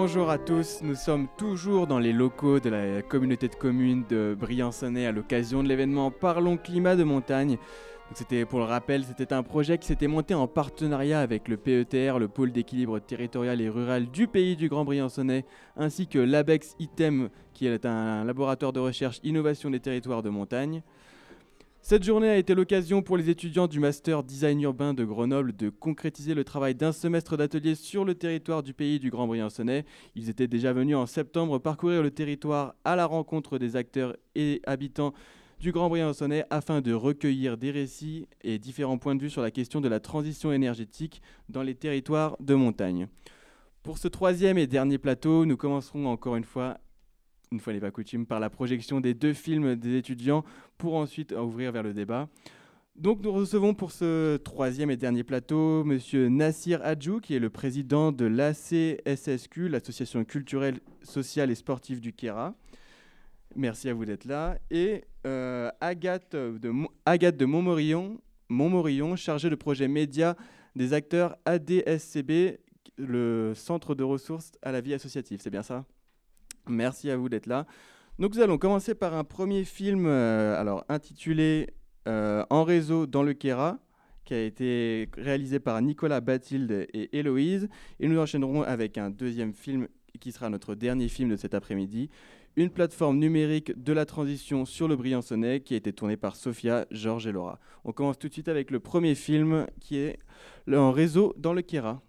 Bonjour à tous, nous sommes toujours dans les locaux de la communauté de communes de Briançonnet à l'occasion de l'événement Parlons Climat de Montagne. Donc pour le rappel, c'était un projet qui s'était monté en partenariat avec le PETR, le pôle d'équilibre territorial et rural du pays du Grand Briançonnais, ainsi que l'ABEX ITEM, qui est un laboratoire de recherche innovation des territoires de montagne. Cette journée a été l'occasion pour les étudiants du Master Design Urbain de Grenoble de concrétiser le travail d'un semestre d'atelier sur le territoire du pays du Grand Briançonnais. Ils étaient déjà venus en septembre parcourir le territoire à la rencontre des acteurs et habitants du Grand Briançonnais afin de recueillir des récits et différents points de vue sur la question de la transition énergétique dans les territoires de montagne. Pour ce troisième et dernier plateau, nous commencerons encore une fois n'est pas coutume, par la projection des deux films des étudiants pour ensuite ouvrir vers le débat. Donc nous recevons pour ce troisième et dernier plateau Monsieur Nassir Hadjou, qui est le président de l'ACSSQ, l'Association culturelle, sociale et sportive du Kéra. Merci à vous d'être là. Et Agathe de Montmorillon, chargée de projet média des acteurs ADSCB, le centre de ressources à la vie associative. C'est bien ça ? Merci à vous d'être là. Donc nous allons commencer par un premier film intitulé En réseau dans le Kéra, qui a été réalisé par Nicolas Bathilde et Héloïse. Et nous enchaînerons avec un deuxième film qui sera notre dernier film de cet après-midi, une plateforme numérique de la transition sur le Briançonnais qui a été tournée par Sophia, Georges et Laura. On commence tout de suite avec le premier film qui est En réseau dans le Kéra.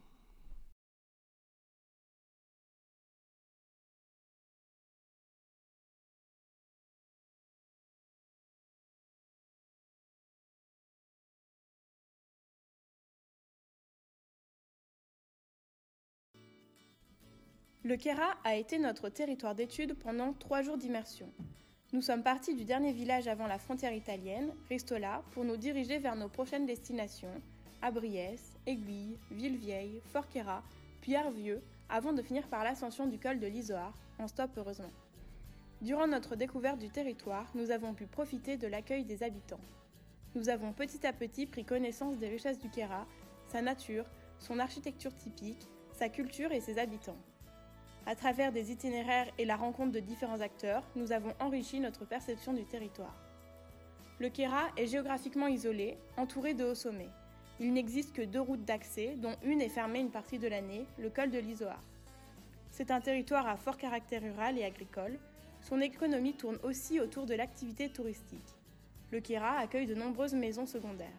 Le Kéra a été notre territoire d'études pendant 3 jours d'immersion. Nous sommes partis du dernier village avant la frontière italienne, Ristola, pour nous diriger vers nos prochaines destinations, à Briès, Aiguille, Villevieille, Fort-Kéra, puis Arvieux, avant de finir par l'ascension du col de l'Izoard, en stop heureusement. Durant notre découverte du territoire, nous avons pu profiter de l'accueil des habitants. Nous avons petit à petit pris connaissance des richesses du Kéra, sa nature, son architecture typique, sa culture et ses habitants. À travers des itinéraires et la rencontre de différents acteurs, nous avons enrichi notre perception du territoire. Le Kéra est géographiquement isolé, entouré de hauts sommets. Il n'existe que 2 routes d'accès, dont une est fermée une partie de l'année, le col de l'Izoard. C'est un territoire à fort caractère rural et agricole. Son économie tourne aussi autour de l'activité touristique. Le Kéra accueille de nombreuses maisons secondaires.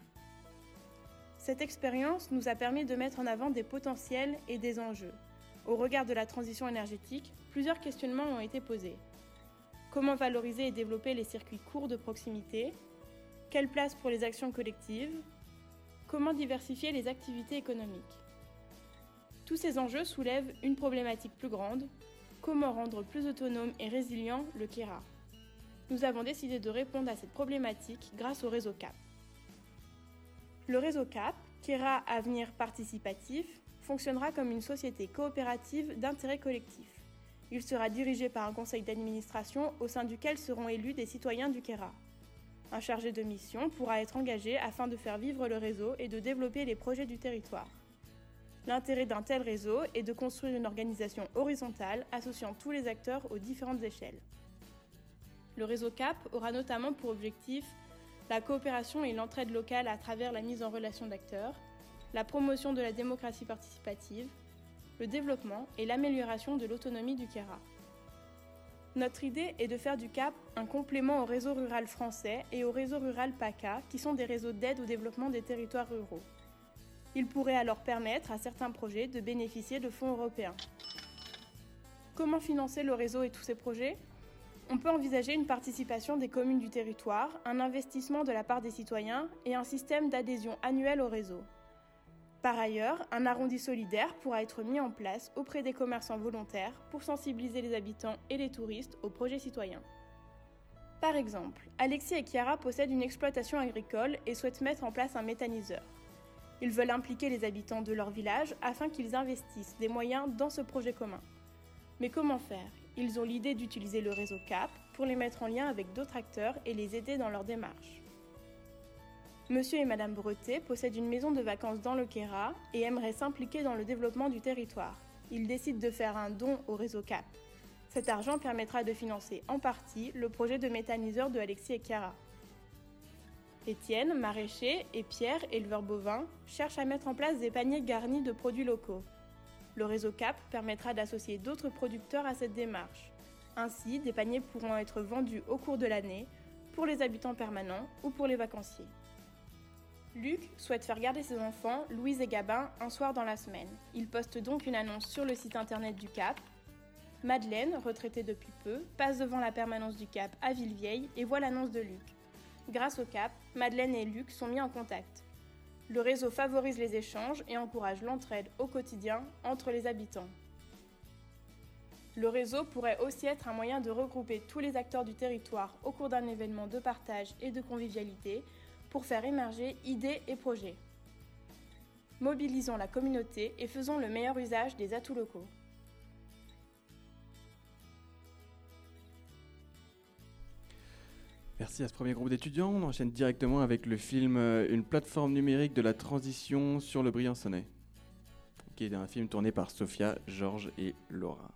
Cette expérience nous a permis de mettre en avant des potentiels et des enjeux. Au regard de la transition énergétique, plusieurs questionnements ont été posés. Comment valoriser et développer les circuits courts de proximité ? Quelle place pour les actions collectives ? Comment diversifier les activités économiques ? Tous ces enjeux soulèvent une problématique plus grande. Comment rendre plus autonome et résilient le Kéra ? Nous avons décidé de répondre à cette problématique grâce au réseau CAP. Le réseau CAP, Kéra Avenir Participatif, fonctionnera comme une société coopérative d'intérêt collectif. Il sera dirigé par un conseil d'administration au sein duquel seront élus des citoyens du Kéra. Un chargé de mission pourra être engagé afin de faire vivre le réseau et de développer les projets du territoire. L'intérêt d'un tel réseau est de construire une organisation horizontale associant tous les acteurs aux différentes échelles. Le réseau CAP aura notamment pour objectif la coopération et l'entraide locale à travers la mise en relation d'acteurs, la promotion de la démocratie participative, le développement et l'amélioration de l'autonomie du Kéra. Notre idée est de faire du CAP un complément au réseau rural français et au réseau rural PACA, qui sont des réseaux d'aide au développement des territoires ruraux. Il pourrait alors permettre à certains projets de bénéficier de fonds européens. Comment financer le réseau et tous ces projets ? On peut envisager une participation des communes du territoire, un investissement de la part des citoyens et un système d'adhésion annuel au réseau. Par ailleurs, un arrondi solidaire pourra être mis en place auprès des commerçants volontaires pour sensibiliser les habitants et les touristes aux projets citoyens. Par exemple, Alexis et Chiara possèdent une exploitation agricole et souhaitent mettre en place un méthaniseur. Ils veulent impliquer les habitants de leur village afin qu'ils investissent des moyens dans ce projet commun. Mais comment faire ? Ils ont l'idée d'utiliser le réseau CAP pour les mettre en lien avec d'autres acteurs et les aider dans leur démarche. Monsieur et Madame Bretet possèdent une maison de vacances dans le Kéra et aimeraient s'impliquer dans le développement du territoire. Ils décident de faire un don au réseau CAP. Cet argent permettra de financer en partie le projet de méthaniseur de Alexis et Chiara. Étienne, maraîcher, et Pierre, éleveur bovin, cherchent à mettre en place des paniers garnis de produits locaux. Le réseau CAP permettra d'associer d'autres producteurs à cette démarche. Ainsi, des paniers pourront être vendus au cours de l'année, pour les habitants permanents ou pour les vacanciers. Luc souhaite faire garder ses enfants, Louise et Gabin, un soir dans la semaine. Il poste donc une annonce sur le site internet du CAP. Madeleine, retraitée depuis peu, passe devant la permanence du CAP à Villevieille et voit l'annonce de Luc. Grâce au CAP, Madeleine et Luc sont mis en contact. Le réseau favorise les échanges et encourage l'entraide au quotidien entre les habitants. Le réseau pourrait aussi être un moyen de regrouper tous les acteurs du territoire au cours d'un événement de partage et de convivialité pour faire émerger idées et projets. Mobilisons la communauté et faisons le meilleur usage des atouts locaux. Merci à ce premier groupe d'étudiants. On enchaîne directement avec le film Une plateforme numérique de la transition sur le Briançonnais, qui est un film tourné par Sophia, Georges et Laura.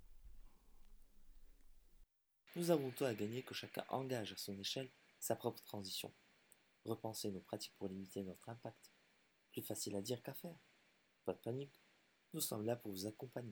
Nous avons tout à gagner que chacun engage à son échelle sa propre transition. Repenser nos pratiques pour limiter notre impact. Plus facile à dire qu'à faire. Pas de panique, nous sommes là pour vous accompagner.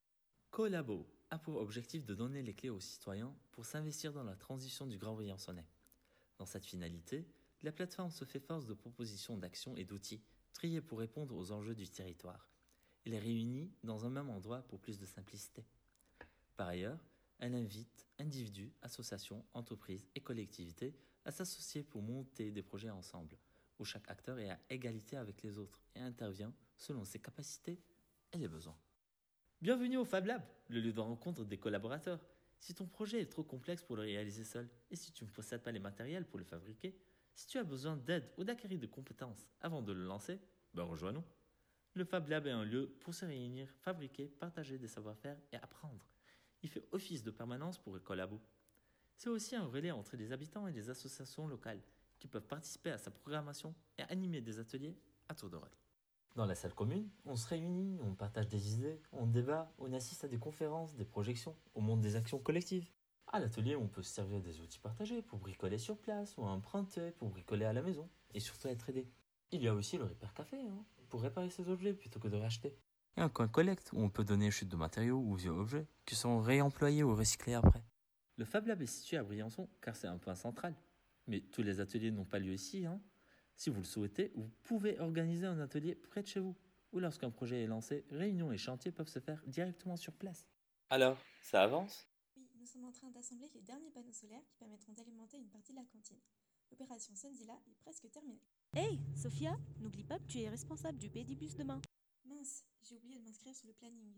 Collabo a pour objectif de donner les clés aux citoyens pour s'investir dans la transition du Grand Briançonnais. Dans cette finalité, la plateforme se fait force de propositions d'actions et d'outils triés pour répondre aux enjeux du territoire. Elle les réunit dans un même endroit pour plus de simplicité. Par ailleurs, elle invite individus, associations, entreprises et collectivités à s'associer pour monter des projets ensemble, où chaque acteur est à égalité avec les autres et intervient selon ses capacités et les besoins. Bienvenue au Fab Lab, le lieu de rencontre des collaborateurs. Si ton projet est trop complexe pour le réaliser seul, et si tu ne possèdes pas les matériels pour le fabriquer, si tu as besoin d'aide ou d'acquérir des compétences avant de le lancer, rejoins-nous. Le Fab Lab est un lieu pour se réunir, fabriquer, partager des savoir-faire et apprendre. Il fait office de permanence pour Ecolabo. C'est aussi un relais entre les habitants et les associations locales qui peuvent participer à sa programmation et animer des ateliers à tour de rôle. Dans la salle commune, on se réunit, on partage des idées, on débat, on assiste à des conférences, des projections, on monte des actions collectives. À l'atelier, on peut se servir des outils partagés pour bricoler sur place ou emprunter pour bricoler à la maison et surtout être aidé. Il y a aussi le Repair Café pour réparer ses objets plutôt que de racheter. Et un coin collecte où on peut donner chute de matériaux ou vieux objets qui sont réemployés ou recyclés après. Le Fab Lab est situé à Briançon car c'est un point central. Mais tous les ateliers n'ont pas lieu ici. Si vous le souhaitez, vous pouvez organiser un atelier près de chez vous. Ou lorsqu'un projet est lancé, réunions et chantiers peuvent se faire directement sur place. Alors, ça avance ? Oui, nous sommes en train d'assembler les derniers panneaux solaires qui permettront d'alimenter une partie de la cantine. L'opération Sunzilla est presque terminée. Hey, Sophia, n'oublie pas que tu es responsable du pédibus demain. Mince, j'ai oublié de m'inscrire sur le planning.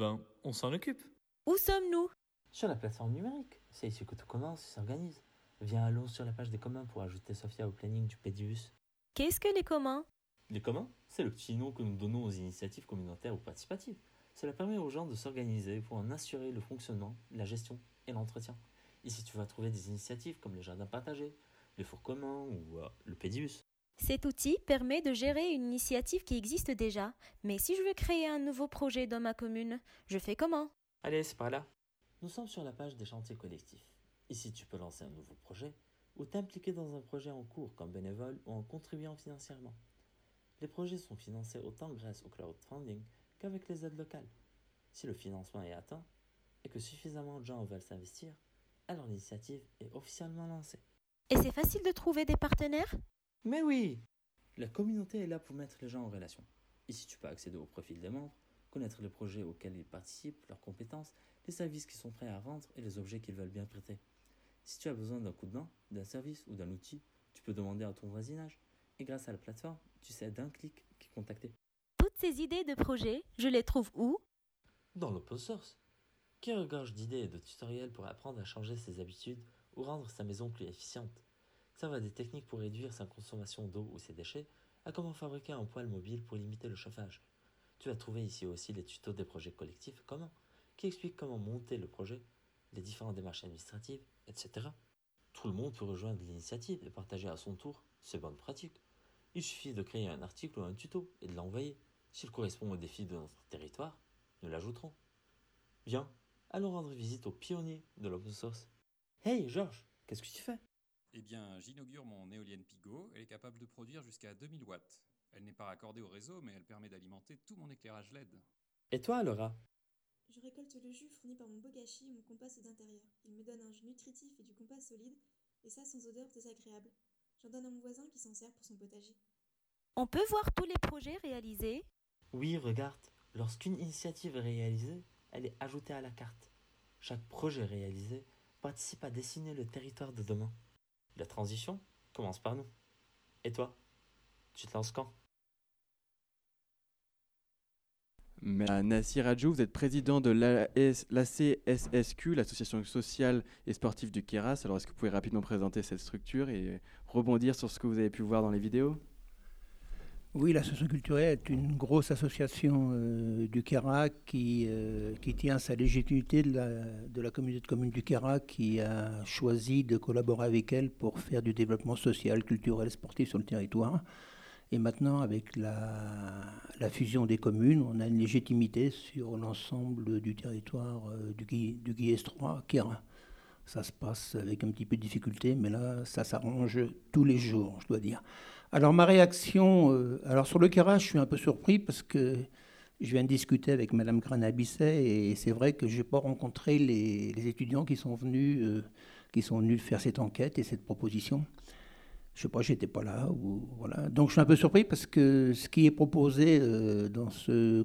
On s'en occupe. Où sommes-nous? Sur la plateforme numérique. C'est ici que tout commence et s'organise. Viens allons sur la page des communs pour ajouter Sophia au planning du pédibus. Qu'est-ce que les communs? Les communs, c'est le petit nom que nous donnons aux initiatives communautaires ou participatives. Cela permet aux gens de s'organiser pour en assurer le fonctionnement, la gestion et l'entretien. Ici, tu vas trouver des initiatives comme les jardins partagés, les fours communs ou le pédibus. Cet outil permet de gérer une initiative qui existe déjà. Mais si je veux créer un nouveau projet dans ma commune, je fais comment? Allez, c'est par là. Nous sommes sur la page des chantiers collectifs. Ici, tu peux lancer un nouveau projet ou t'impliquer dans un projet en cours comme bénévole ou en contribuant financièrement. Les projets sont financés autant grâce au crowdfunding qu'avec les aides locales. Si le financement est atteint et que suffisamment de gens veulent s'investir, alors l'initiative est officiellement lancée. Et c'est facile de trouver des partenaires? Mais oui! La communauté est là pour mettre les gens en relation. Ici, tu peux accéder au profil des membres, connaître les projets auxquels ils participent, leurs compétences, les services qu'ils sont prêts à rendre et les objets qu'ils veulent bien prêter. Si tu as besoin d'un coup de main, d'un service ou d'un outil, tu peux demander à ton voisinage. Et grâce à la plateforme, tu sais d'un clic qui contacter. Toutes ces idées de projets, je les trouve où? Dans l'open source, qui regorge d'idées et de tutoriels pour apprendre à changer ses habitudes ou rendre sa maison plus efficiente. Ça va des techniques pour réduire sa consommation d'eau ou ses déchets à comment fabriquer un poêle mobile pour limiter le chauffage. Tu vas trouver ici aussi les tutos des projets collectifs communs qui expliquent comment monter le projet, les différentes démarches administratives, etc. Tout le monde peut rejoindre l'initiative et partager à son tour ses bonnes pratiques. Il suffit de créer un article ou un tuto et de l'envoyer. S'il correspond aux défis de notre territoire, Nous l'ajouterons. Viens, allons rendre visite aux pionniers de l'open source. Hey Georges, qu'est-ce que tu fais? Eh bien, j'inaugure mon éolienne Pigot. Elle est capable de produire jusqu'à 2000 watts. Elle n'est pas raccordée au réseau, mais elle permet d'alimenter tout mon éclairage LED. Et toi, Laura? Je récolte le jus fourni par mon bogashi et mon compost d'intérieur. Il me donne un jus nutritif et du compost solide, et ça sans odeur désagréable. J'en donne à mon voisin qui s'en sert pour son potager. On peut voir tous les projets réalisés. Oui, regarde, lorsqu'une initiative est réalisée, elle est ajoutée à la carte. Chaque projet réalisé participe à dessiner le territoire de demain. La transition commence par nous. Et toi, tu te lances quand? Nassir Adjou, vous êtes président de l'ACSSQ, l'association sociale et sportive du Queyras. Alors est-ce que vous pouvez rapidement présenter cette structure et rebondir sur ce que vous avez pu voir dans les vidéos? Oui, l'association culturelle est une grosse association du Queyras qui tient sa légitimité de la communauté de communes du Queyras qui a choisi de collaborer avec elle pour faire du développement social, culturel et sportif sur le territoire. Et maintenant, avec la fusion des communes, on a une légitimité sur l'ensemble du territoire du Guillès 3 Queyras. Ça se passe avec un petit peu de difficulté, mais là, ça s'arrange tous les jours, je dois dire. Alors, ma réaction... alors, sur le Queyras, je suis un peu surpris parce que je viens de discuter avec Mme Granabisset et c'est vrai que je n'ai pas rencontré les étudiants qui sont venus faire cette enquête et cette proposition. Je ne sais pas, je n'étais pas là. Voilà. Donc, je suis un peu surpris parce que ce qui est proposé dans ce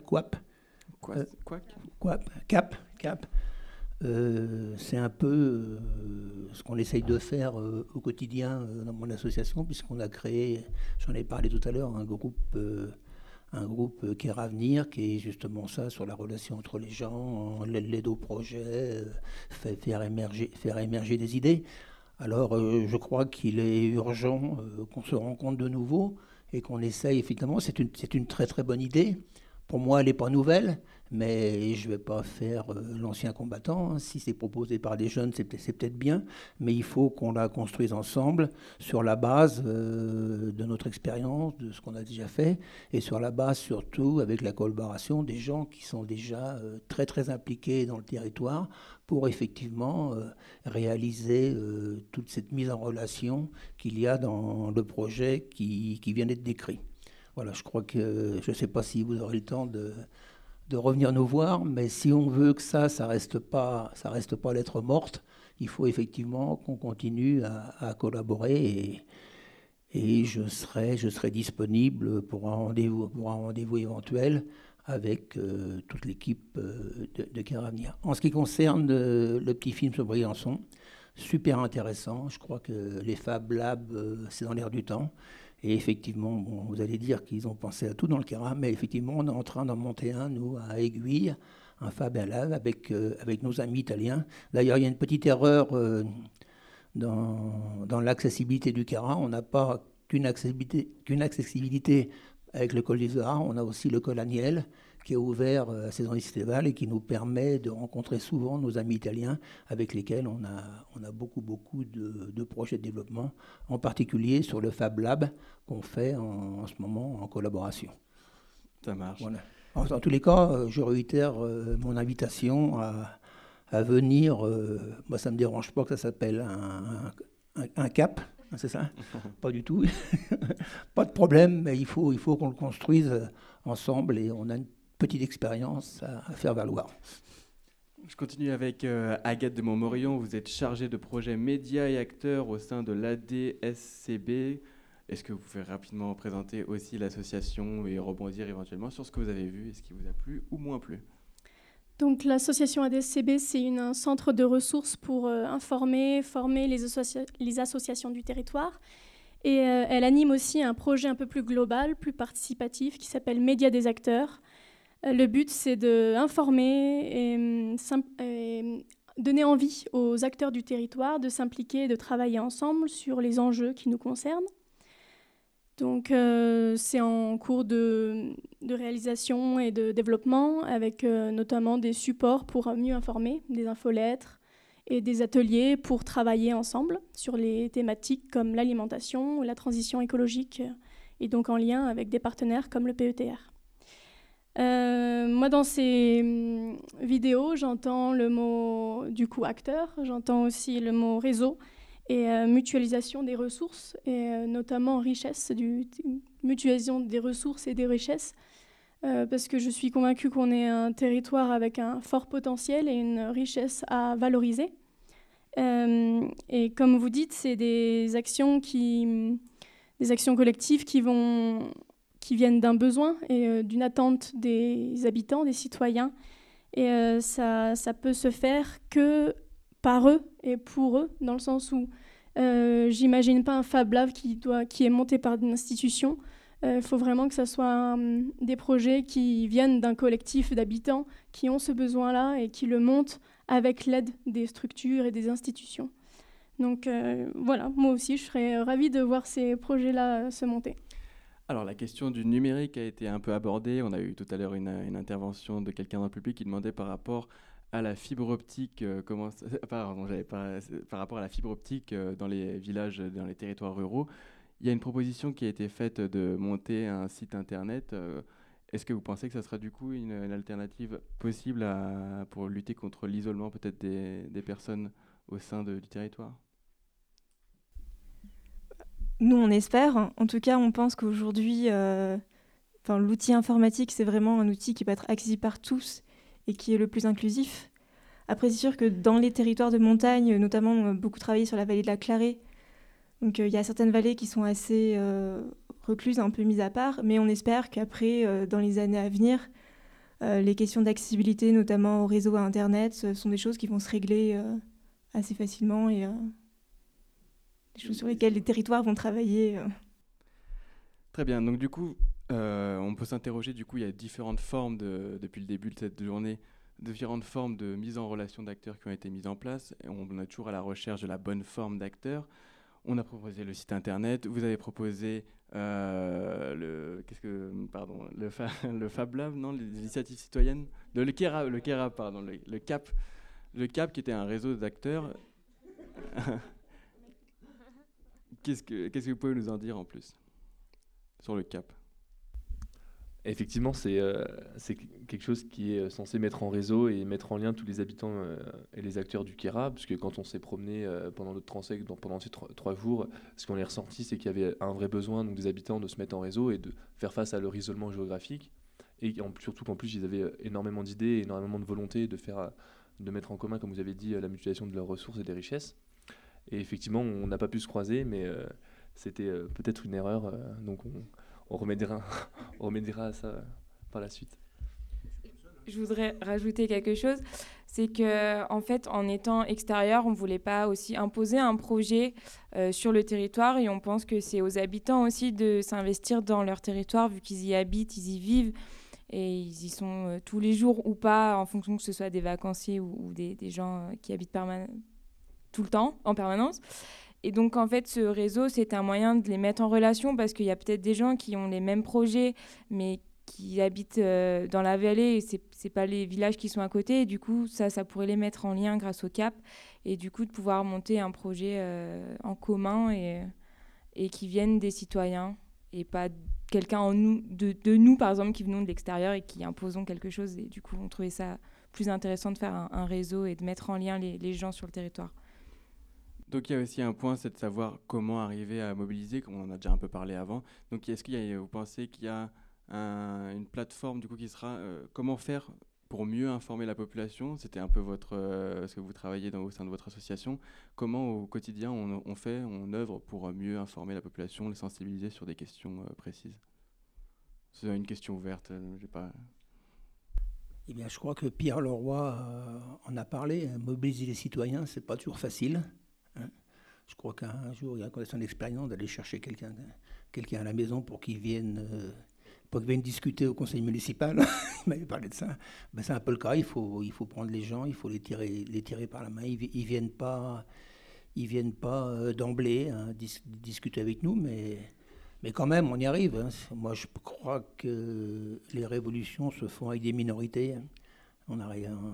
CAP, c'est un peu ce qu'on essaye de faire au quotidien dans mon association, puisqu'on a créé, j'en ai parlé tout à l'heure, un groupe Queyras Avenir, qui est justement ça, sur la relation entre les gens, l'aide au projet, faire émerger des idées. Alors, je crois qu'il est urgent qu'on se rencontre de nouveau et qu'on essaye, effectivement, c'est une très très bonne idée. Pour moi, elle n'est pas nouvelle, mais je ne vais pas faire l'ancien combattant. Si c'est proposé par des jeunes, c'est peut-être bien, mais il faut qu'on la construise ensemble sur la base de notre expérience, de ce qu'on a déjà fait, et sur la base surtout avec la collaboration des gens qui sont déjà très très impliqués dans le territoire pour effectivement réaliser toute cette mise en relation qu'il y a dans le projet qui vient d'être décrit. Voilà, je crois que, je ne sais pas si vous aurez le temps de revenir nous voir, mais si on veut que ça reste pas lettre morte, il faut effectivement qu'on continue à collaborer et je serai disponible pour un rendez-vous éventuel avec toute l'équipe de Queyras Avenir. En ce qui concerne le petit film sur Briançon, super intéressant. Je crois que les Fab Labs, c'est dans l'air du temps. Et effectivement, bon, vous allez dire qu'ils ont pensé à tout dans le Queyras, mais effectivement, on est en train d'en monter un, nous, à Aiguille, un Fab Lab avec nos amis italiens. D'ailleurs, il y a une petite erreur dans l'accessibilité du Queyras. On n'a pas qu'une accessibilité avec le col des Arts, on a aussi le col Aniel, qui est ouvert à saison estivale et qui nous permet de rencontrer souvent nos amis italiens avec lesquels on a beaucoup de projets de développement, en particulier sur le Fab Lab qu'on fait en ce moment en collaboration. Ça marche. Voilà. En tous les cas, je réitère mon invitation à venir. Moi, ça ne me dérange pas que ça s'appelle un CAP. C'est ça? Pas du tout. Pas de problème, mais il faut qu'on le construise ensemble et on a une petite expérience à faire valoir. Je continue avec Agathe de Montmorillon. Vous êtes chargée de projet médias et acteurs au sein de l'ADSCB. Est-ce que vous pouvez rapidement présenter aussi l'association et rebondir éventuellement sur ce que vous avez vu et ce qui vous a plu ou moins plu? Donc l'association ADSCB, c'est un centre de ressources pour former les associations du territoire. Et elle anime aussi un projet un peu plus global, plus participatif, qui s'appelle Médias des acteurs. Le but, c'est d'informer et donner envie aux acteurs du territoire de s'impliquer et de travailler ensemble sur les enjeux qui nous concernent. Donc, c'est en cours de réalisation et de développement, avec notamment des supports pour mieux informer, des infolettres et des ateliers pour travailler ensemble sur les thématiques comme l'alimentation ou la transition écologique, et donc en lien avec des partenaires comme le PETR. Moi, dans ces vidéos, j'entends le mot du coup acteur, j'entends aussi le mot réseau et mutualisation des ressources, et notamment richesse, mutualisation des ressources et des richesses, parce que je suis convaincue qu'on est un territoire avec un fort potentiel et une richesse à valoriser. Et comme vous dites, c'est des actions collectives qui viennent d'un besoin et d'une attente des habitants, des citoyens. Et ça peut se faire que par eux et pour eux, dans le sens où j'imagine pas un Fab Lab qui est monté par une institution. Il faut vraiment que ce soit des projets qui viennent d'un collectif d'habitants qui ont ce besoin-là et qui le montent avec l'aide des structures et des institutions. Donc voilà, moi aussi, je serais ravie de voir ces projets-là se monter. Alors la question du numérique a été un peu abordée. On a eu tout à l'heure une intervention de quelqu'un dans le public qui demandait par rapport à la fibre optique, par rapport à la fibre optique dans les villages, dans les territoires ruraux. Il y a une proposition qui a été faite de monter un site internet. Est-ce que vous pensez que ça sera du coup une alternative possible pour lutter contre l'isolement peut-être des personnes au sein du territoire ? Nous, on espère. En tout cas, on pense qu'aujourd'hui, l'outil informatique, c'est vraiment un outil qui peut être accessible par tous et qui est le plus inclusif. Après, c'est sûr que dans les territoires de montagne, notamment, on a beaucoup travaillé sur la vallée de la Clarée. Donc, il y a certaines vallées qui sont assez recluses, un peu mises à part. Mais on espère qu'après, dans les années à venir, les questions d'accessibilité, notamment au réseau à Internet, sont des choses qui vont se régler assez facilement et des choses sur lesquelles les territoires vont travailler. Très bien. Donc, du coup, on peut s'interroger. Du coup, il y a différentes formes, depuis le début de cette journée, différentes formes de mise en relation d'acteurs qui ont été mises en place. Et on est toujours à la recherche de la bonne forme d'acteurs. On a proposé le site internet. Vous avez proposé le Fab Lab, non, les initiatives citoyennes, le CARA, pardon, le CAP, qui était un réseau d'acteurs. Qu'est-ce que vous pouvez nous en dire en plus sur le CAP ? Effectivement, c'est quelque chose qui est censé mettre en réseau et mettre en lien tous les habitants et les acteurs du Kéra, parce que quand on s'est promené pendant notre transect, pendant ces 3 jours, ce qu'on est ressorti, c'est qu'il y avait un vrai besoin donc, des habitants de se mettre en réseau et de faire face à leur isolement géographique, et surtout qu'en plus ils avaient énormément d'idées, énormément de volonté de mettre en commun, comme vous avez dit, la mutualisation de leurs ressources et des richesses. Et effectivement, on n'a pas pu se croiser, mais c'était peut-être une erreur, donc on remédiera à ça par la suite. Je voudrais rajouter quelque chose, c'est que en fait, en étant extérieur, on ne voulait pas aussi imposer un projet sur le territoire, et on pense que c'est aux habitants aussi de s'investir dans leur territoire, vu qu'ils y habitent, ils y vivent, et ils y sont tous les jours ou pas, en fonction que ce soit des vacanciers ou des gens qui habitent tout le temps, en permanence. Et donc, en fait, ce réseau, c'est un moyen de les mettre en relation, parce qu'il y a peut-être des gens qui ont les mêmes projets, mais qui habitent dans la vallée, et c'est pas les villages qui sont à côté. Et du coup, ça pourrait les mettre en lien grâce au CAP, et du coup, de pouvoir monter un projet en commun et qui vienne des citoyens, et pas quelqu'un de nous, par exemple, qui venons de l'extérieur et qui imposons quelque chose. Et du coup, on trouvait ça plus intéressant de faire un réseau et de mettre en lien les gens sur le territoire. Donc il y a aussi un point, c'est de savoir comment arriver à mobiliser, comme on en a déjà un peu parlé avant. Donc vous pensez qu'il y a une plateforme du coup qui sera comment faire pour mieux informer la population ? C'était un peu ce que vous travaillez au sein de votre association. Comment au quotidien on œuvre pour mieux informer la population, les sensibiliser sur des questions précises ? C'est une question ouverte, j'ai pas... Eh bien, je crois que Pierre Leroy en a parlé. Mobiliser les citoyens, c'est pas toujours facile. Je crois qu'un jour, il y a son expérience d'aller chercher quelqu'un à la maison pour qu'il vienne discuter au conseil municipal. Il m'avait parlé de ça. Ben, c'est un peu le cas. Il faut prendre les gens, il faut les tirer par la main. Ils viennent pas d'emblée discuter avec nous, mais quand même, on y arrive. Hein. Moi, je crois que les révolutions se font avec des minorités. On n'a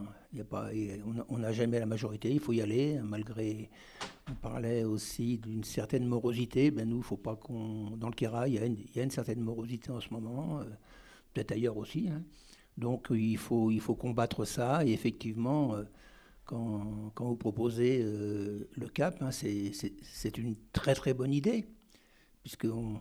jamais la majorité, il faut y aller, malgré... On parlait aussi d'une certaine morosité. Ben nous, il ne faut pas dans le Kéra, il y a une certaine morosité en ce moment. peut-être ailleurs aussi, hein. Donc il faut combattre ça, et effectivement, quand vous proposez le CAP, hein, c'est une très très bonne idée, puisqu'on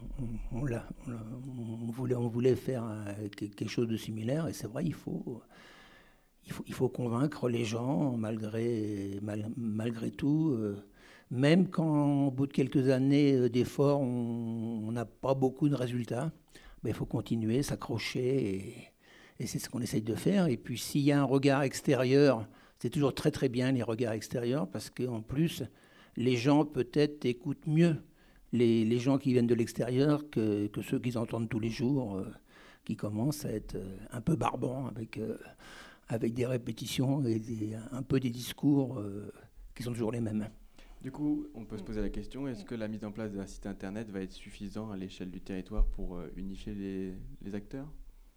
on voulait faire quelque chose de similaire, et c'est vrai, il faut convaincre les gens malgré tout, même quand au bout de quelques années d'efforts, on n'a pas beaucoup de résultats, ben, il faut continuer, s'accrocher, et c'est ce qu'on essaye de faire. Et puis s'il y a un regard extérieur, c'est toujours très très bien les regards extérieurs, parce qu'en plus, les gens peut-être écoutent mieux les gens qui viennent de l'extérieur que ceux qu'ils entendent tous les jours, qui commencent à être un peu barbants avec des répétitions et un peu des discours qui sont toujours les mêmes. Du coup, on peut se poser la question, est-ce que la mise en place d'un site internet va être suffisant à l'échelle du territoire pour unifier les acteurs ?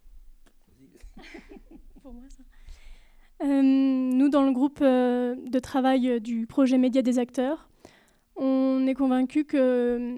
Pour moi, ça. Nous, dans le groupe de travail du projet Média des acteurs, on est convaincus que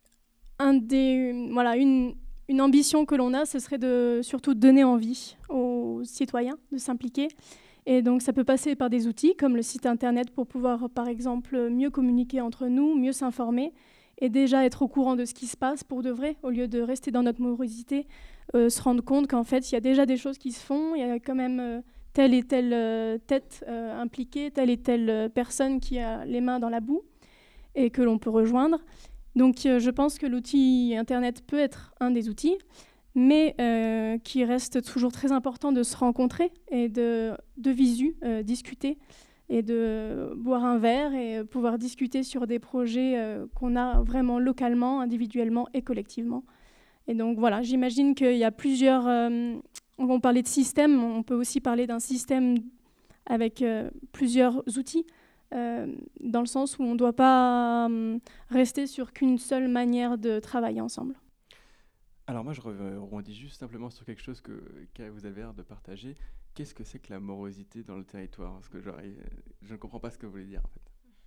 une ambition que l'on a, ce serait de surtout donner envie aux citoyens de s'impliquer. Et donc, ça peut passer par des outils comme le site internet pour pouvoir, par exemple, mieux communiquer entre nous, mieux s'informer et déjà être au courant de ce qui se passe pour de vrai, au lieu de rester dans notre morosité, se rendre compte qu'en fait, il y a déjà des choses qui se font, il y a quand même telle et telle tête impliquée, telle et telle personne qui a les mains dans la boue et que l'on peut rejoindre. Donc, je pense que l'outil internet peut être un des outils, mais qui reste toujours très important de se rencontrer et de visu, discuter et de boire un verre et pouvoir discuter sur des projets qu'on a vraiment localement, individuellement et collectivement. Et donc voilà, j'imagine qu'il y a plusieurs... on parlait de système, on peut aussi parler d'un système avec plusieurs outils, dans le sens où on ne doit pas rester sur qu'une seule manière de travailler ensemble. Alors moi, je rebondis juste simplement sur quelque chose que vous avez l'air de partager. Qu'est-ce que c'est que la morosité dans le territoire ? Parce que je ne comprends pas ce que vous voulez dire, en fait.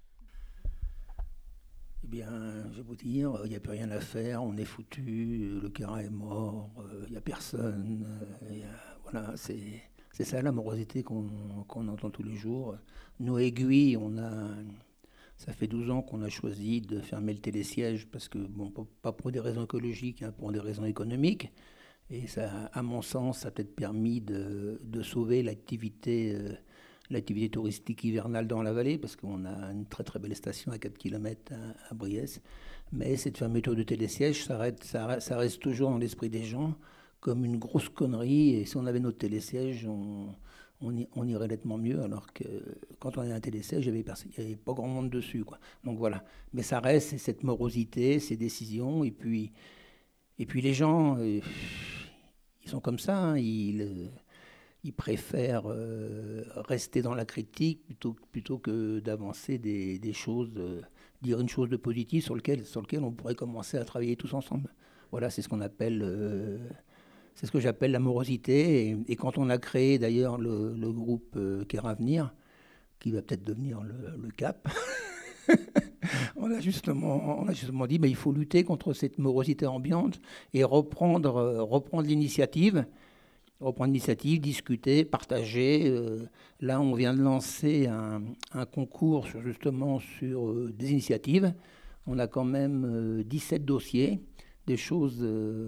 Eh bien, je vais vous dire, il n'y a plus rien à faire, on est foutu, le Kera est mort, il n'y a personne. Voilà, c'est ça la morosité qu'on entend tous les jours. Nous, Aiguilles, ça fait 12 ans qu'on a choisi de fermer le télésiège, parce que, bon, pas pour des raisons écologiques, hein, pour des raisons économiques. Et ça, à mon sens, ça a peut-être permis de sauver l'activité touristique hivernale dans la vallée, parce qu'on a une très très belle station à 4 km à Briès. Mais cette fermeture de télésiège, ça reste toujours dans l'esprit des gens comme une grosse connerie. Et si on avait notre télésiège, on irait nettement mieux, alors que quand on avait un télésiège, il n'y avait pas grand monde dessus, quoi. Donc voilà. Mais ça reste, c'est cette morosité, ces décisions. Et puis les gens, ils sont comme ça, hein, ils préfèrent rester dans la critique plutôt que d'avancer des choses, dire une chose de positive sur lequel on pourrait commencer à travailler tous ensemble. Voilà, c'est ce qu'on appelle, c'est ce que j'appelle la morosité. Et quand on a créé d'ailleurs le groupe Keravenir, qui va peut-être devenir le CAP, on a justement dit, il faut lutter contre cette morosité ambiante et reprendre l'initiative. Discuter, partager. Là, on vient de lancer un concours sur des initiatives. On a quand même 17 dossiers, des choses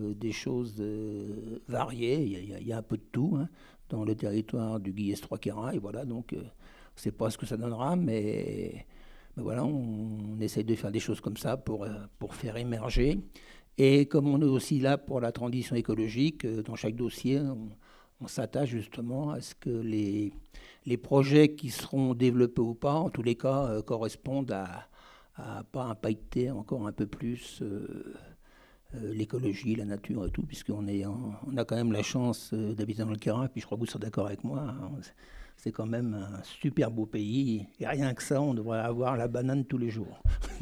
variées. Il y a un peu de tout, hein, dans le territoire du Guillès-Trois-Queyras. Et voilà, donc, on ne sait pas ce que ça donnera, mais voilà, on essaye de faire des choses comme ça pour faire émerger. Et comme on est aussi là pour la transition écologique, dans chaque dossier, on s'attache justement à ce que les projets qui seront développés ou pas, en tous les cas, correspondent à pas impacter encore un peu plus l'écologie, la nature et tout, puisqu'on a quand même la chance d'habiter dans le Kera, puis je crois que vous serez d'accord avec moi, hein, c'est quand même un super beau pays, et rien que ça, on devrait avoir la banane tous les jours.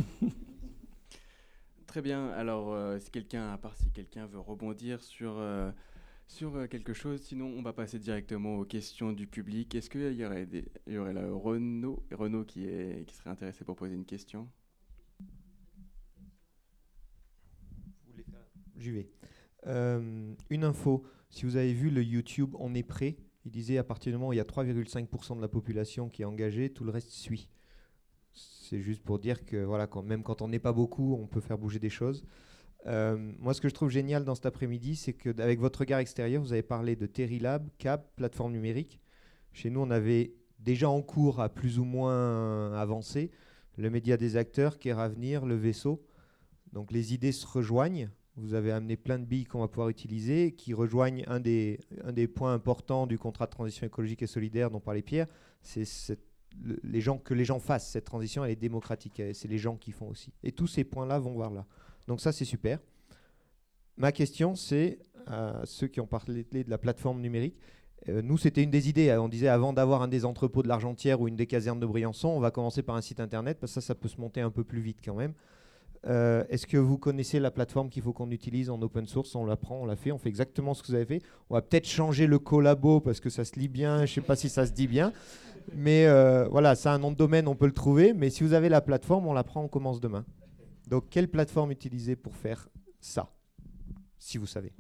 Très bien. Alors, si quelqu'un veut rebondir sur quelque chose, sinon on va passer directement aux questions du public. Est-ce qu'il y aurait là Renaud qui serait intéressé pour poser une question ? J'y vais. Une info, si vous avez vu le YouTube On est prêt, il disait à partir du moment où il y a 3,5% de la population qui est engagée, tout le reste suit. C'est juste pour dire que voilà, même quand on n'est pas beaucoup, on peut faire bouger des choses. Moi, ce que je trouve génial dans cet après-midi, c'est qu'avec votre regard extérieur, vous avez parlé de Terilab, CAP, plateforme numérique. Chez nous, on avait déjà en cours à plus ou moins avancé le média des acteurs, Kéravenir, le vaisseau. Donc les idées se rejoignent. Vous avez amené plein de billes qu'on va pouvoir utiliser, qui rejoignent un des points importants du contrat de transition écologique et solidaire dont parlait Pierre. C'est que les gens fassent cette transition, elle est démocratique. C'est les gens qui font aussi. Et tous ces points-là vont vers là. Donc ça, c'est super. Ma question, c'est à ceux qui ont parlé de la plateforme numérique. Nous, c'était une des idées. On disait, avant d'avoir un des entrepôts de l'Argentière ou une des casernes de Briançon, on va commencer par un site internet, parce que ça peut se monter un peu plus vite quand même. Est-ce que vous connaissez la plateforme qu'il faut qu'on utilise en open source? On la prend, on la fait, on fait exactement ce que vous avez fait. On va peut-être changer le collabo parce que ça se lit bien, je ne sais pas si ça se dit bien. Mais voilà, ça a un nom de domaine, on peut le trouver. Mais si vous avez la plateforme, on la prend, on commence demain. Donc, quelle plateforme utiliser pour faire ça, si vous savez?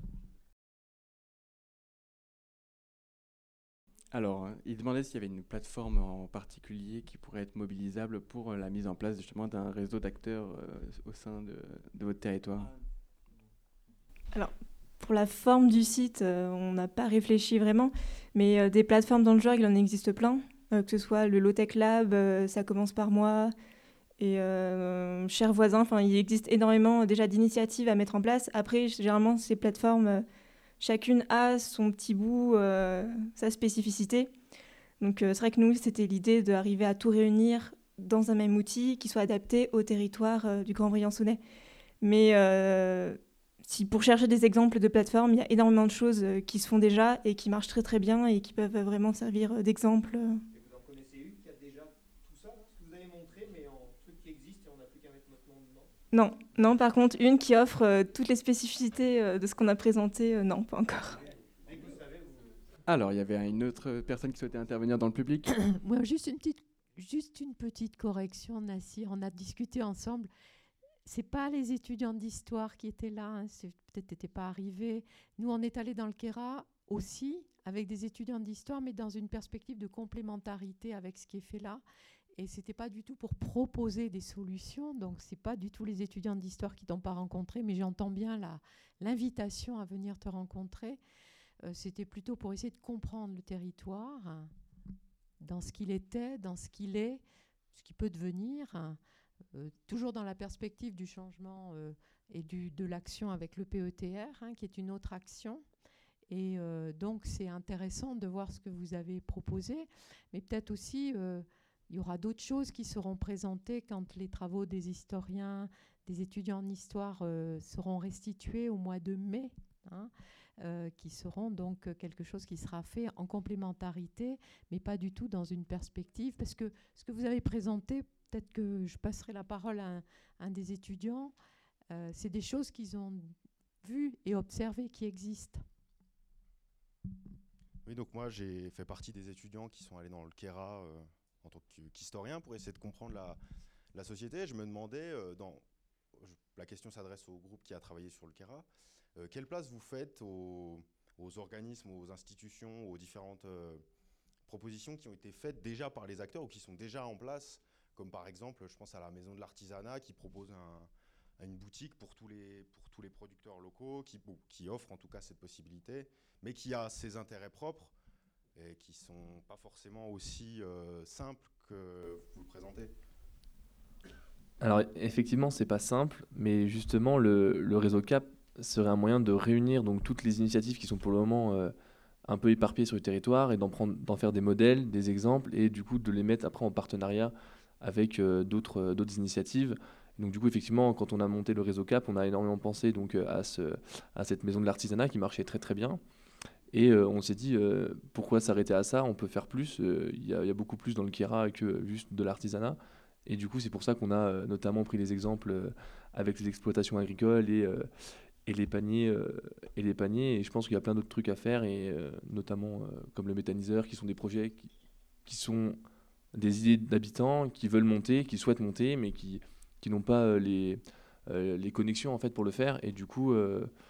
Alors, il demandait s'il y avait une plateforme en particulier qui pourrait être mobilisable pour la mise en place justement d'un réseau d'acteurs au sein de votre territoire. Alors, pour la forme du site, on n'a pas réfléchi vraiment, mais des plateformes dans le genre, il en existe plein, que ce soit le Low Tech Lab, ça commence par moi, et Chers Voisins, il existe énormément déjà d'initiatives à mettre en place. Après, généralement, ces plateformes... chacune a son petit bout, sa spécificité. Donc c'est vrai que nous, c'était l'idée d'arriver à tout réunir dans un même outil qui soit adapté au territoire du Grand Briançonnais. Mais si pour chercher des exemples de plateformes, il y a énormément de choses qui se font déjà et qui marchent très très bien et qui peuvent vraiment servir d'exemple. Et vous en connaissez une qui a déjà tout ça, ce que vous avez montré, mais en truc qui existe et on n'a plus qu'à mettre notre nom dedans? Non, par contre, une qui offre toutes les spécificités de ce qu'on a présenté, non, pas encore. Alors, il y avait une autre personne qui souhaitait intervenir dans le public. Moi, juste une petite correction, Nassir. On a discuté ensemble. C'est pas les étudiants d'histoire qui étaient là. Hein. Peut-être n'étaient pas arrivés. Nous, on est allés dans le Kéra aussi avec des étudiants d'histoire, mais dans une perspective de complémentarité avec ce qui est fait là. Et ce n'était pas du tout pour proposer des solutions. Donc, ce n'est pas du tout les étudiants d'histoire qui ne t'ont pas rencontré, mais j'entends bien l'invitation à venir te rencontrer. C'était plutôt pour essayer de comprendre le territoire, hein, dans ce qu'il était, dans ce qu'il est, ce qu'il peut devenir, hein, toujours dans la perspective du changement et de l'action avec le PETR, hein, qui est une autre action. Et donc, c'est intéressant de voir ce que vous avez proposé, mais peut-être aussi... il y aura d'autres choses qui seront présentées quand les travaux des historiens, des étudiants en histoire seront restitués au mois de mai, hein, qui seront donc quelque chose qui sera fait en complémentarité, mais pas du tout dans une perspective, parce que ce que vous avez présenté, peut-être que je passerai la parole à un des étudiants, c'est des choses qu'ils ont vues et observées qui existent. Oui, donc moi j'ai fait partie des étudiants qui sont allés dans le Kéra en tant qu'historien pour essayer de comprendre la société. Je me demandais, la question s'adresse au groupe qui a travaillé sur le Kéra, quelle place vous faites aux organismes, aux institutions, aux différentes propositions qui ont été faites déjà par les acteurs ou qui sont déjà en place, comme par exemple, je pense à la Maison de l'Artisanat qui propose une boutique pour tous les producteurs locaux, qui offre en tout cas cette possibilité, mais qui a ses intérêts propres et qui ne sont pas forcément aussi simples que vous le présentez. Alors effectivement, c'est pas simple, mais justement le réseau CAP serait un moyen de réunir donc toutes les initiatives qui sont pour le moment un peu éparpillées sur le territoire et d'en faire des modèles, des exemples, et du coup de les mettre après en partenariat avec d'autres initiatives. Donc du coup effectivement, quand on a monté le réseau CAP, on a énormément pensé donc à cette maison de l'artisanat qui marchait très très bien. Et on s'est dit, pourquoi s'arrêter à ça? On peut faire plus. Il y a beaucoup plus dans le Kéra que juste de l'artisanat. Et du coup, c'est pour ça qu'on a notamment pris les exemples avec les exploitations agricoles et les paniers. Et je pense qu'il y a plein d'autres trucs à faire, et notamment comme le méthaniseur, qui sont des projets qui sont des idées d'habitants qui veulent monter, qui souhaitent monter, mais qui n'ont pas les connexions en fait, pour le faire. Et du coup...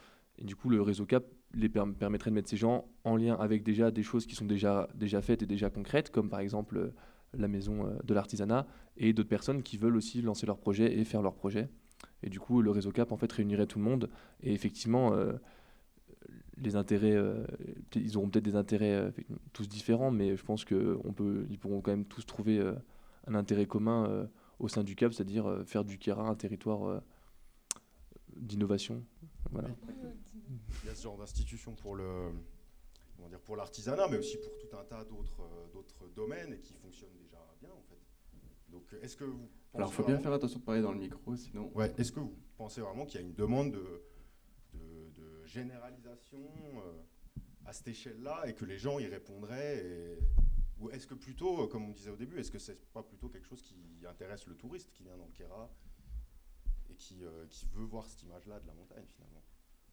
Et du coup, le réseau CAP permettrait de mettre ces gens en lien avec déjà des choses qui sont déjà faites et déjà concrètes, comme par exemple la maison de l'artisanat, et d'autres personnes qui veulent aussi lancer leur projet et faire leur projet. Et du coup, le réseau CAP en fait réunirait tout le monde. Et effectivement, les intérêts, ils auront peut-être des intérêts tous différents, mais je pense qu'ils pourront quand même tous trouver un intérêt commun au sein du CAP, c'est-à-dire faire du Kera un territoire d'innovation. Voilà. Il y a ce genre d'institution pour l'artisanat, mais aussi pour tout un tas d'autres domaines et qui fonctionnent déjà bien en fait. Donc, est-ce que vous pensez Alors, il faut bien faire attention de parler dans le micro, sinon. Ouais. Est-ce que vous pensez vraiment qu'il y a une demande de généralisation à cette échelle-là et que les gens y répondraient ou est-ce que plutôt, comme on disait au début, est-ce que c'est pas plutôt quelque chose qui intéresse le touriste qui vient dans le Kera et qui veut voir cette image-là de la montagne finalement?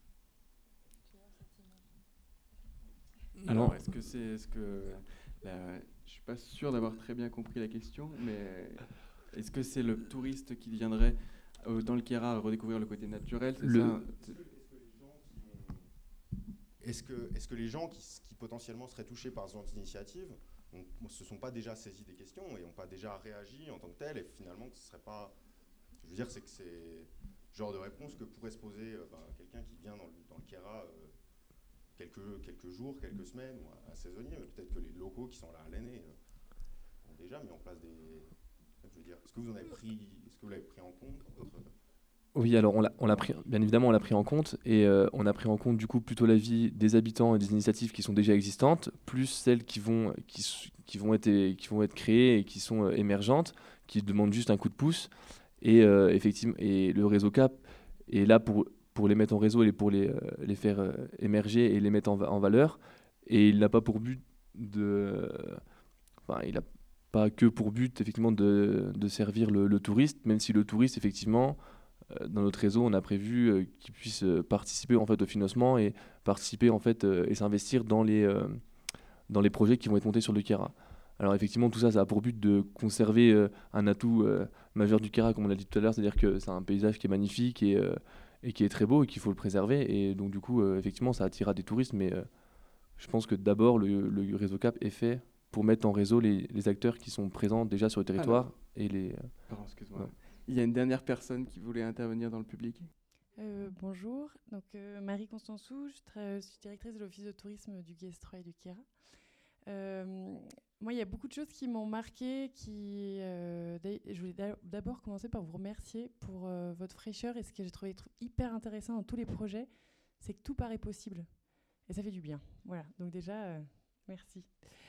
Alors, je suis pas sûr d'avoir très bien compris la question, mais est-ce que c'est le touriste qui viendrait dans le Kera redécouvrir le côté naturel, c'est ça? Est-ce que les gens qui potentiellement seraient touchés par ce genre d'initiative ne se sont pas déjà saisis des questions et n'ont pas déjà réagi en tant que tel, et finalement que ce serait pas... Ce que je veux dire, c'est que c'est le genre de réponse que pourrait se poser quelqu'un qui vient dans le Kera quelques jours, quelques semaines, ou un saisonnier, mais peut-être que les locaux qui sont là à l'année ont déjà mis en place des... Je veux dire, est-ce que vous l'avez pris en compte dans votre... Oui, alors bien évidemment, on l'a pris en compte, et on a pris en compte du coup plutôt l'avis des habitants et des initiatives qui sont déjà existantes, plus celles qui vont être créées et qui sont émergentes, qui demandent juste un coup de pouce. Et effectivement, et le réseau CAP est là pour les mettre en réseau et pour les faire émerger et les mettre en valeur. Et il n'a pas pour but il n'a pas que pour but effectivement de servir le touriste, même si le touriste effectivement dans notre réseau, on a prévu qu'ils puissent participer en fait au financement et participer en fait et s'investir dans les projets qui vont être montés sur le Kera. Alors effectivement, tout ça, ça a pour but de conserver un atout majeur du Kera, comme on l'a dit tout à l'heure, c'est-à-dire que c'est un paysage qui est magnifique et qui est très beau et qu'il faut le préserver. Et donc du coup, effectivement, ça attirera des touristes, mais je pense que d'abord, le réseau CAP est fait pour mettre en réseau les acteurs qui sont présents déjà sur le territoire. Alors, et les... Pardon, excuse-moi. Ouais. Il y a une dernière personne qui voulait intervenir dans le public. Bonjour, donc Marie Constansou, je suis directrice de l'office de tourisme du Guestroy du Kera. Moi, il y a beaucoup de choses qui m'ont marquée. Je voulais d'abord commencer par vous remercier pour votre fraîcheur, et ce que j'ai trouvé hyper intéressant dans tous les projets, c'est que tout paraît possible. Et ça fait du bien. Voilà, donc déjà, merci.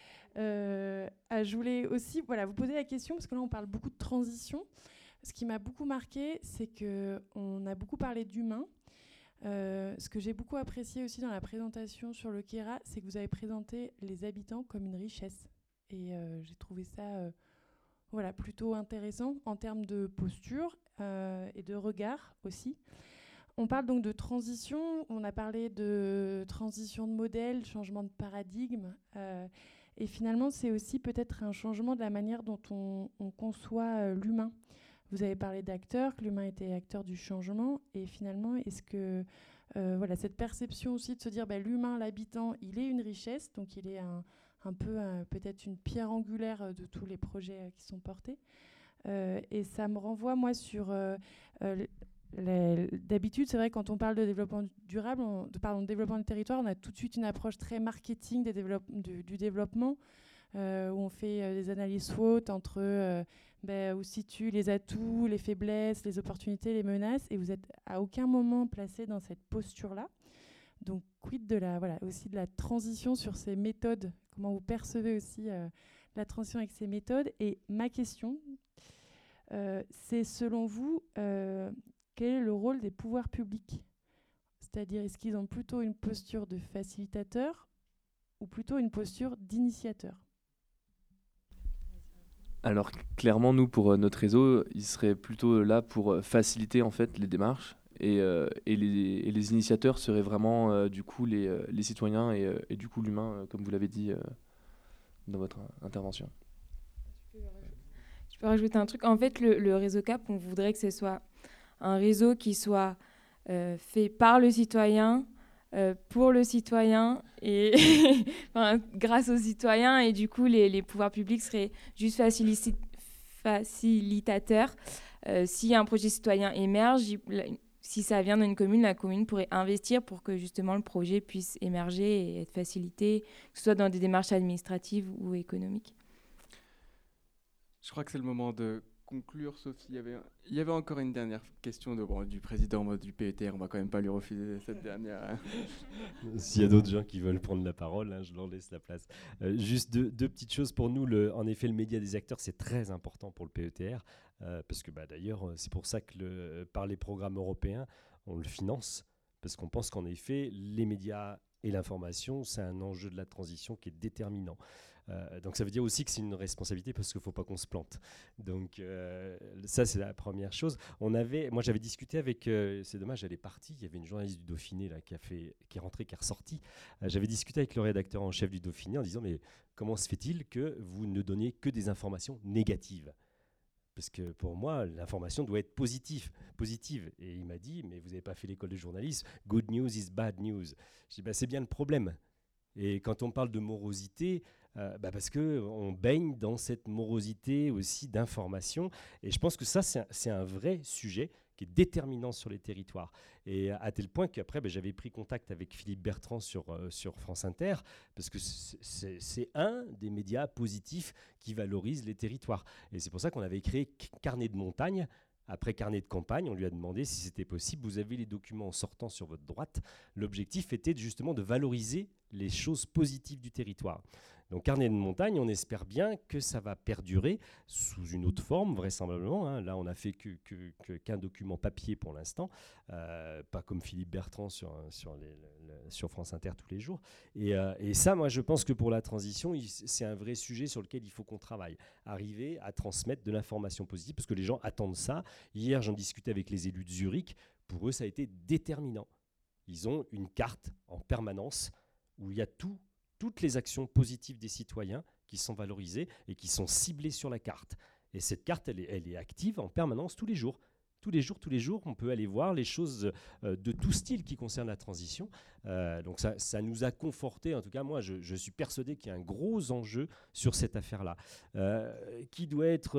Je voulais aussi vous poser la question, parce que là, on parle beaucoup de transition. Ce qui m'a beaucoup marqué, c'est qu'on a beaucoup parlé d'humain. Ce que j'ai beaucoup apprécié aussi dans la présentation sur le Kera, c'est que vous avez présenté les habitants comme une richesse. Et j'ai trouvé ça plutôt intéressant en termes de posture et de regard aussi. On parle donc de transition, on a parlé de transition de modèle, changement de paradigme. Et finalement, c'est aussi peut-être un changement de la manière dont on conçoit l'humain. Vous avez parlé d'acteurs, que l'humain était acteur du changement. Et finalement, est-ce que cette perception aussi de se dire l'humain, l'habitant, il est une richesse, donc il est un peu peut-être une pierre angulaire de tous les projets qui sont portés. Et ça me renvoie, moi, sur... d'habitude, c'est vrai, quand on parle de développement durable, de développement du territoire, on a tout de suite une approche très marketing du développement, où on fait des analyses SWOT entre où se situent les atouts, les faiblesses, les opportunités, les menaces, et vous n'êtes à aucun moment placé dans cette posture-là. Donc, quid de aussi de la transition sur ces méthodes, comment vous percevez aussi la transition avec ces méthodes. Et ma question, c'est selon vous, quel est le rôle des pouvoirs publics ? C'est-à-dire, est-ce qu'ils ont plutôt une posture de facilitateur ou plutôt une posture d'initiateur ? Alors clairement, nous, pour notre réseau, il serait plutôt là pour faciliter en fait les démarches, et les initiateurs seraient vraiment du coup les citoyens et du coup l'humain, comme vous l'avez dit dans votre intervention. Je peux rajouter un truc. En fait, le réseau CAP, on voudrait que ce soit un réseau qui soit fait par le citoyen, pour le citoyen et enfin, grâce aux citoyens, et du coup les pouvoirs publics seraient juste facilitateurs. Si un projet citoyen émerge, si ça vient d'une commune, la commune pourrait investir pour que justement le projet puisse émerger et être facilité, que ce soit dans des démarches administratives ou économiques. Je crois que c'est le moment de conclure, sauf s'il y avait encore une dernière question du président du PETR. On va quand même pas lui refuser cette dernière. S'il y a d'autres gens qui veulent prendre la parole, je leur laisse la place. Juste deux petites choses pour nous. En effet, le média des acteurs, c'est très important pour le PETR, parce que d'ailleurs, c'est pour ça que par les programmes européens, on le finance, parce qu'on pense qu'en effet, les médias et l'information, c'est un enjeu de la transition qui est déterminant. Donc ça veut dire aussi que c'est une responsabilité parce qu'il ne faut pas qu'on se plante. Donc ça, c'est la première chose. Moi, j'avais discuté avec... c'est dommage, elle est partie. Il y avait une journaliste du Dauphiné là, qui est rentrée, qui est ressortie. J'avais discuté avec le rédacteur en chef du Dauphiné en disant, mais comment se fait-il que vous ne donniez que des informations négatives ? Parce que pour moi, l'information doit être positive. Et il m'a dit, mais vous n'avez pas fait l'école de journalisme. Good news is bad news. Je dis, c'est bien le problème. Et quand on parle de morosité... parce qu'on baigne dans cette morosité aussi d'information. Et je pense que ça, c'est un vrai sujet qui est déterminant sur les territoires. Et à tel point qu'après, j'avais pris contact avec Philippe Bertrand sur France Inter, parce que c'est un des médias positifs qui valorise les territoires. Et c'est pour ça qu'on avait créé Carnet de montagne. Après Carnet de campagne, on lui a demandé si c'était possible. Vous avez les documents en sortant sur votre droite. L'objectif était justement de valoriser les choses positives du territoire. Donc Carnet de montagne, on espère bien que ça va perdurer sous une autre forme, vraisemblablement. Là, on n'a fait qu'un document papier pour l'instant, pas comme Philippe Bertrand sur France Inter tous les jours. Et ça, moi, je pense que pour la transition, c'est un vrai sujet sur lequel il faut qu'on travaille. Arriver à transmettre de l'information positive, parce que les gens attendent ça. Hier, j'en discutais avec les élus de Zurich. Pour eux, ça a été déterminant. Ils ont une carte en permanence où il y a toutes les actions positives des citoyens qui sont valorisées et qui sont ciblées sur la carte. Et cette carte, elle est active en permanence tous les jours. Tous les jours, on peut aller voir les choses de tout style qui concernent la transition. Donc ça nous a conforté. En tout cas, moi, je suis persuadé qu'il y a un gros enjeu sur cette affaire-là. Qui doit être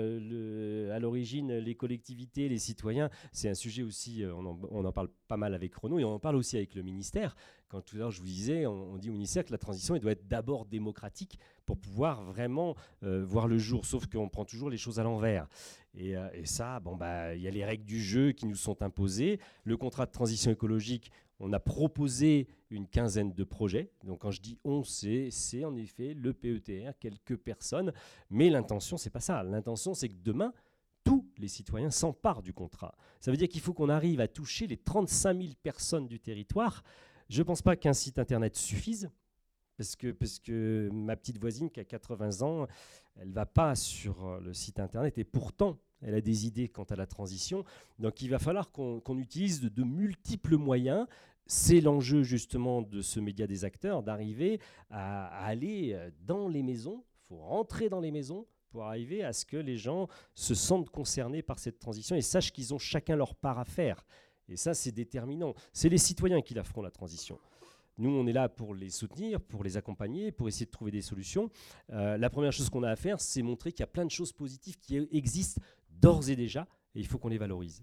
à l'origine, les collectivités, les citoyens, c'est un sujet aussi, on en parle pas mal avec Renaud, et on en parle aussi avec le ministère. Quand tout à l'heure, je vous disais, on dit au ministère que la transition, elle doit être d'abord démocratique pour pouvoir vraiment voir le jour, sauf qu'on prend toujours les choses à l'envers. Et ça, il y a les règles du jeu qui nous sont imposées. Le contrat de transition écologique, on a proposé une quinzaine de projets. Donc quand je dis on, c'est en effet le PETR, quelques personnes. Mais l'intention, c'est pas ça. L'intention, c'est que demain, tous les citoyens s'emparent du contrat. Ça veut dire qu'il faut qu'on arrive à toucher les 35 000 personnes du territoire. Je ne pense pas qu'un site internet suffise. Parce que ma petite voisine qui a 80 ans, elle ne va pas sur le site internet et pourtant, elle a des idées quant à la transition. Donc il va falloir qu'on utilise de multiples moyens. C'est l'enjeu justement de ce média des acteurs, d'arriver à aller dans les maisons. Il faut rentrer dans les maisons pour arriver à ce que les gens se sentent concernés par cette transition et sachent qu'ils ont chacun leur part à faire. Et ça, c'est déterminant. C'est les citoyens qui la feront, la transition. Nous, on est là pour les soutenir, pour les accompagner, pour essayer de trouver des solutions. La première chose qu'on a à faire, c'est montrer qu'il y a plein de choses positives qui existent d'ores et déjà, et il faut qu'on les valorise.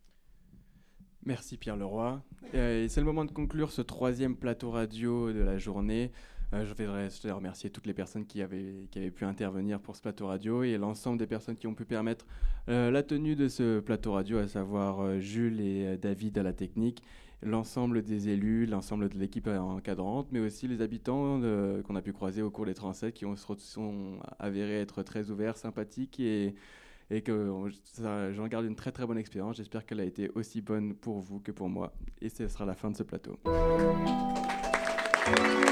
Merci Pierre Leroy. C'est le moment de conclure ce 3e plateau radio de la journée. Je voudrais remercier toutes les personnes qui avaient pu intervenir pour ce plateau radio et l'ensemble des personnes qui ont pu permettre la tenue de ce plateau radio, à savoir Jules et David à la technique, l'ensemble des élus, l'ensemble de l'équipe encadrante, mais aussi les habitants qu'on a pu croiser au cours des Transets qui sont avérés être très ouverts, sympathiques et que j'en garde une très très bonne expérience. J'espère qu'elle a été aussi bonne pour vous que pour moi. Et ce sera la fin de ce plateau.